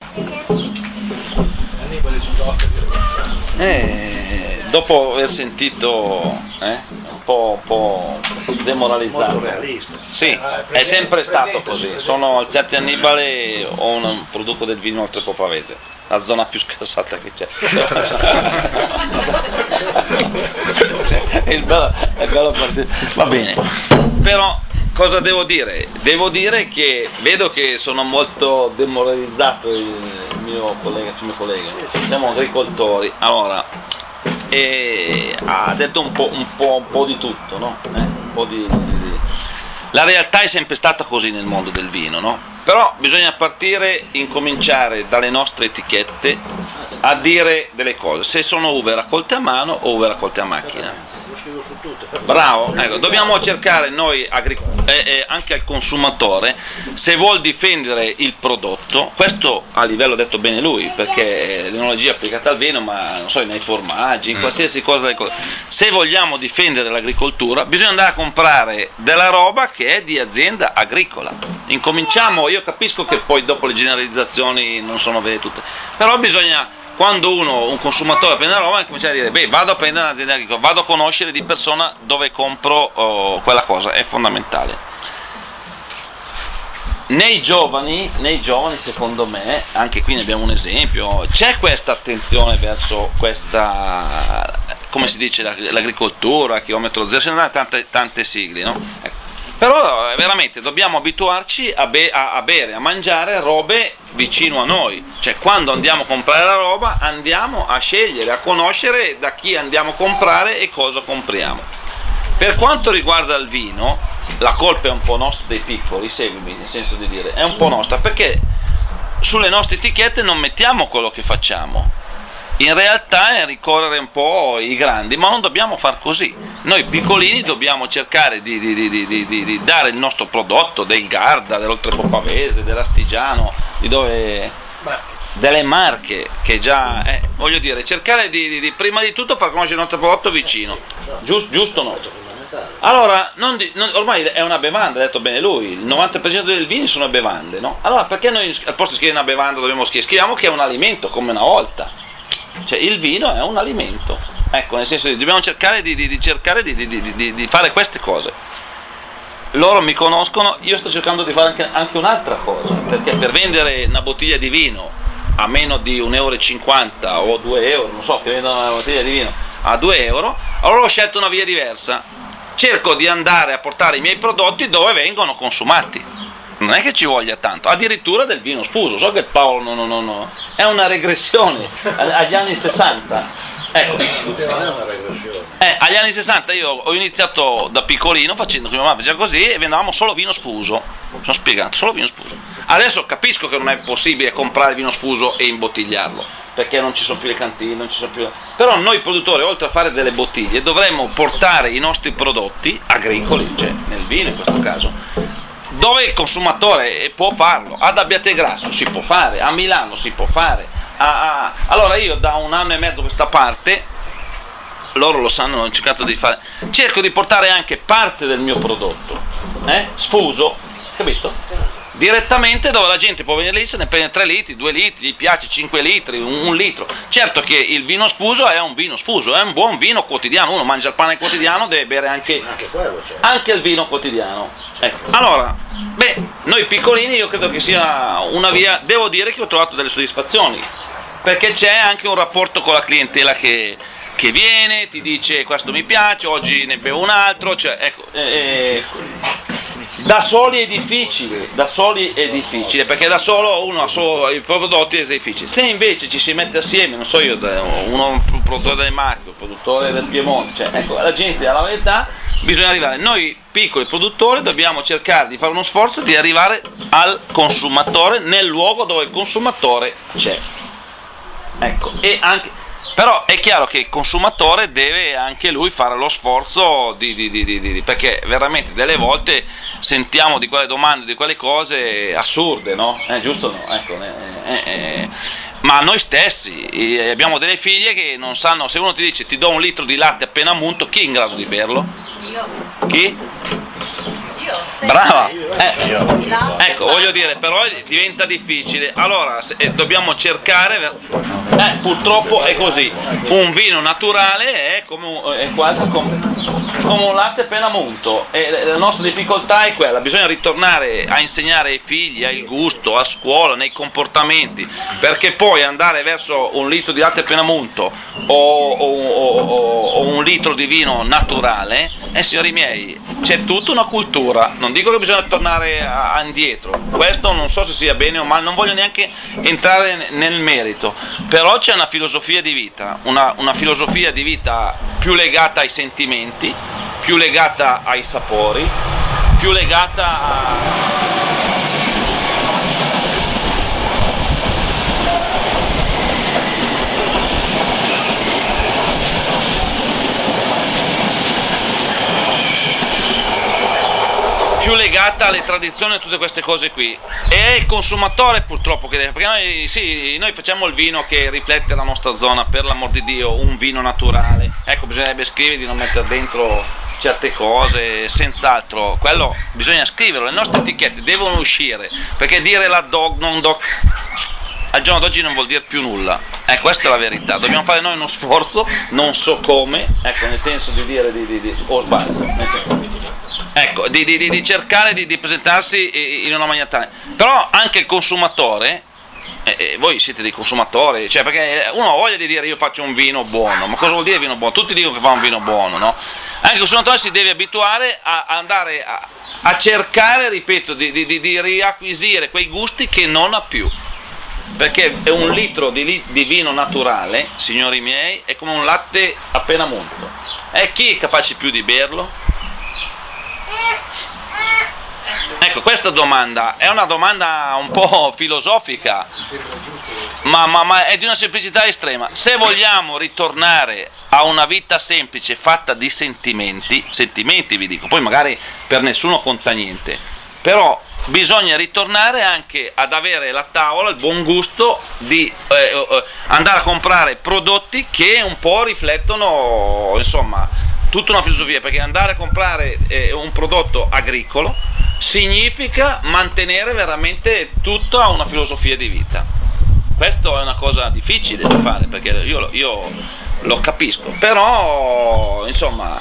Dopo aver sentito un po' demoralizzato. Molto realista. Sì, è sempre stato così. Sono al Certi Annibale, ho un produco del vino oltre Coppa Pavese, la zona più scassata che c'è. È bello partire. Va bene. Però cosa devo dire? Devo dire che vedo che sono molto demoralizzato il mio collega. Siamo agricoltori. Allora, ha detto un po' di tutto, no? Un po' di. La realtà è sempre stata così nel mondo del vino, no? Però bisogna incominciare dalle nostre etichette a dire delle cose, se sono uve raccolte a mano o uve raccolte a macchina. Bravo, ecco, dobbiamo cercare noi anche al consumatore, se vuol difendere il prodotto, questo a livello, ha detto bene lui, perché l'enologia è applicata al vino, ma non so, nei formaggi, in qualsiasi cosa, se vogliamo difendere l'agricoltura bisogna andare a comprare della roba che è di azienda agricola. Incominciamo, io capisco che poi dopo le generalizzazioni non sono vere tutte, però bisogna, quando un consumatore prende la roba, comincia a dire, vado a prendere un'azienda agricola, vado a conoscere di persona dove compro quella cosa, è fondamentale. Nei giovani secondo me, anche qui ne abbiamo un esempio, c'è questa attenzione verso questa, come si dice, l'agricoltura, chilometro zero, ce ne sono tante sigle, no? Ecco. Però veramente dobbiamo abituarci a bere, a mangiare robe vicino a noi, cioè quando andiamo a comprare la roba andiamo a scegliere, a conoscere da chi andiamo a comprare e cosa compriamo. Per quanto riguarda il vino, la colpa è un po' nostra dei piccoli, seguimi, nel senso di dire, è un po' nostra, perché sulle nostre etichette non mettiamo quello che facciamo. In realtà è ricorrere un po' i grandi, ma non dobbiamo far così. Noi piccolini dobbiamo cercare di dare il nostro prodotto, del Garda, dell'Oltre Pavese, dell'Astigiano, delle marche che già, voglio dire, cercare di prima di tutto far conoscere il nostro prodotto vicino, giusto o no? Allora, ormai è una bevanda, ha detto bene lui, il 90% dei vini sono bevande, no? Allora perché noi al posto di scrivere una bevanda dobbiamo scriviamo che è un alimento, come una volta? Cioè il vino è un alimento, ecco, nel senso che dobbiamo cercare di fare queste cose. Loro mi conoscono, io sto cercando di fare anche un'altra cosa, perché per vendere una bottiglia di vino a meno di 1,50 euro o 2 euro, non so, che vendono una bottiglia di vino a 2 euro, allora ho scelto una via diversa, cerco di andare a portare i miei prodotti dove vengono consumati. Non è che ci voglia tanto, addirittura del vino sfuso. So che Paolo no, è una regressione agli anni 60. Ecco, agli anni 60 io ho iniziato da piccolino facendo che mia mamma faceva così e vendevamo solo vino sfuso. Sono spiegato, solo vino sfuso. Adesso capisco che non è possibile comprare vino sfuso e imbottigliarlo, perché non ci sono più le cantine, non ci sono più. Però noi produttori, oltre a fare delle bottiglie, dovremmo portare i nostri prodotti agricoli, cioè nel vino in questo caso, dove il consumatore può farlo. Ad Abbiategrasso si può fare, a Milano si può fare, allora io da 1 anno e mezzo a questa parte, loro lo sanno, ho cercato di fare, cerco di portare anche parte del mio prodotto sfuso, capito? Direttamente dove la gente può venire lì, se ne prende 3 litri, 2 litri, gli piace 5 litri, 1 litro. Certo che il vino sfuso è un vino sfuso, è un buon vino quotidiano, uno mangia il pane quotidiano, deve bere anche il vino quotidiano. Ecco. Allora, noi piccolini io credo che sia una via, devo dire che ho trovato delle soddisfazioni, perché c'è anche un rapporto con la clientela che viene, ti dice questo mi piace, oggi ne bevo un altro, cioè, ecco, da soli è difficile, perché da solo uno ha solo i prodotti è difficile. Se invece ci si mette assieme, non so io, un produttore del Marche, un produttore del Piemonte, cioè, ecco, la gente alla verità, bisogna arrivare, noi piccoli produttori dobbiamo cercare di fare uno sforzo di arrivare al consumatore nel luogo dove il consumatore c'è. Ecco, e anche però è chiaro che il consumatore deve anche lui fare lo sforzo perché veramente delle volte sentiamo di quelle domande, di quelle cose assurde, no? Giusto no? Ecco, ma noi stessi abbiamo delle figlie che non sanno, se uno ti dice ti do 1 litro di latte appena munto, chi è in grado di berlo? Io. Chi? Io. Brava, ecco, voglio dire, però diventa difficile. Allora dobbiamo cercare, purtroppo è così. Un vino naturale è quasi come un latte appena munto, e la nostra difficoltà è quella: bisogna ritornare a insegnare ai figli, al gusto, a scuola, nei comportamenti, perché poi andare verso un litro di latte appena munto o un litro di vino naturale, signori miei, c'è tutta una cultura. Non dico che bisogna tornare indietro, questo non so se sia bene o male, non voglio neanche entrare nel merito, però c'è una filosofia di vita, una filosofia di vita più legata ai sentimenti, più legata ai sapori, più legata a... più legata alle tradizioni e tutte queste cose qui. E è il consumatore purtroppo che deve, perché noi facciamo il vino che riflette la nostra zona, per l'amor di Dio, un vino naturale. Ecco, bisognerebbe scrivere di non mettere dentro certe cose, senz'altro, quello bisogna scriverlo, le nostre etichette devono uscire, perché dire la DOC, non DOC, al giorno d'oggi non vuol dire più nulla. Questa è la verità, dobbiamo fare noi uno sforzo, non so come, ecco, nel senso di dire o sbaglio, nel senso, ecco, di cercare di presentarsi in una maniera tale. Però anche il consumatore, voi siete dei consumatori, cioè, perché uno ha voglia di dire io faccio un vino buono, ma cosa vuol dire vino buono? Tutti dicono che fa un vino buono, no? Anche il consumatore si deve abituare a andare a cercare, ripeto, di riacquisire quei gusti che non ha più, perché un litro di vino naturale, signori miei, è come un latte appena munto. Chi è capace più di berlo? Ecco, questa domanda è una domanda un po' filosofica, ma è di una semplicità estrema. Se vogliamo ritornare a una vita semplice fatta di sentimenti vi dico, poi magari per nessuno conta niente, però bisogna ritornare anche ad avere la tavola, il buon gusto di andare a comprare prodotti che un po' riflettono, insomma, tutta una filosofia, perché andare a comprare un prodotto agricolo significa mantenere veramente tutta una filosofia di vita. Questo è una cosa difficile da fare, perché io lo capisco, però insomma,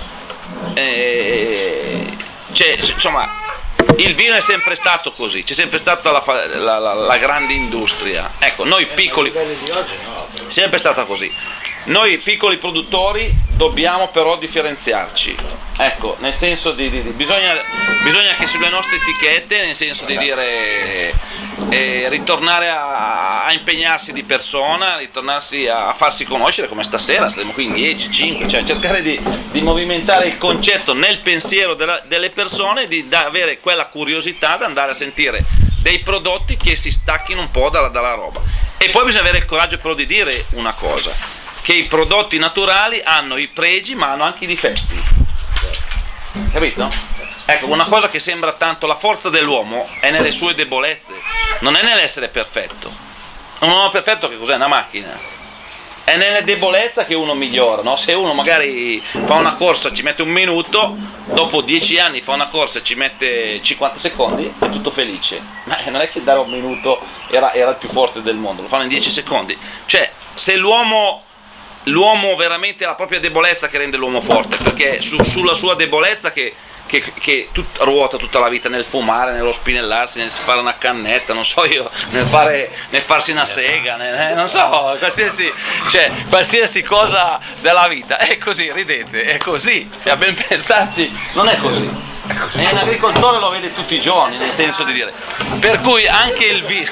insomma, il vino è sempre stato così, c'è sempre stata la grande industria. Ecco, noi piccoli, sempre stata così. Noi piccoli produttori dobbiamo però differenziarci, ecco, nel senso bisogna che sulle nostre etichette, nel senso di dire ritornare a impegnarsi di persona, ritornarsi a farsi conoscere, come stasera saremo qui in 10, 5, cioè cercare di movimentare il concetto nel pensiero delle persone, di avere quella curiosità di andare a sentire dei prodotti che si stacchino un po' dalla roba. E poi bisogna avere il coraggio però di dire una cosa, che i prodotti naturali hanno i pregi ma hanno anche i difetti, capito? Ecco, una cosa che sembra tanto, la forza dell'uomo è nelle sue debolezze, non è nell'essere perfetto. Un uomo perfetto che cos'è? Una macchina. È nelle debolezze che uno migliora, no? Se uno magari fa una corsa, ci mette un minuto, dopo 10 anni fa una corsa e ci mette 50 secondi, è tutto felice. Ma non è che dare un minuto era il più forte del mondo, lo fanno in 10 secondi. Cioè, se l'uomo veramente ha la propria debolezza che rende l'uomo forte, perché sulla sua debolezza che ruota tutta la vita, nel fumare, nello spinellarsi, nel fare una cannetta, non so io, nel farsi una sega, non so, qualsiasi cosa della vita. È così, ridete, è così, e a ben pensarci non è così. E un agricoltore lo vede tutti i giorni, nel senso di dire, per cui anche il vino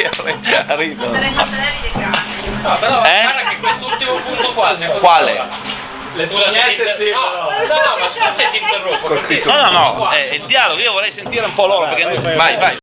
no, però guarda che quest'ultimo punto qua, quale? Le pugnette sì, no, ma se ti interrompo, no, è il dialogo, io vorrei sentire un po' loro, perché vai.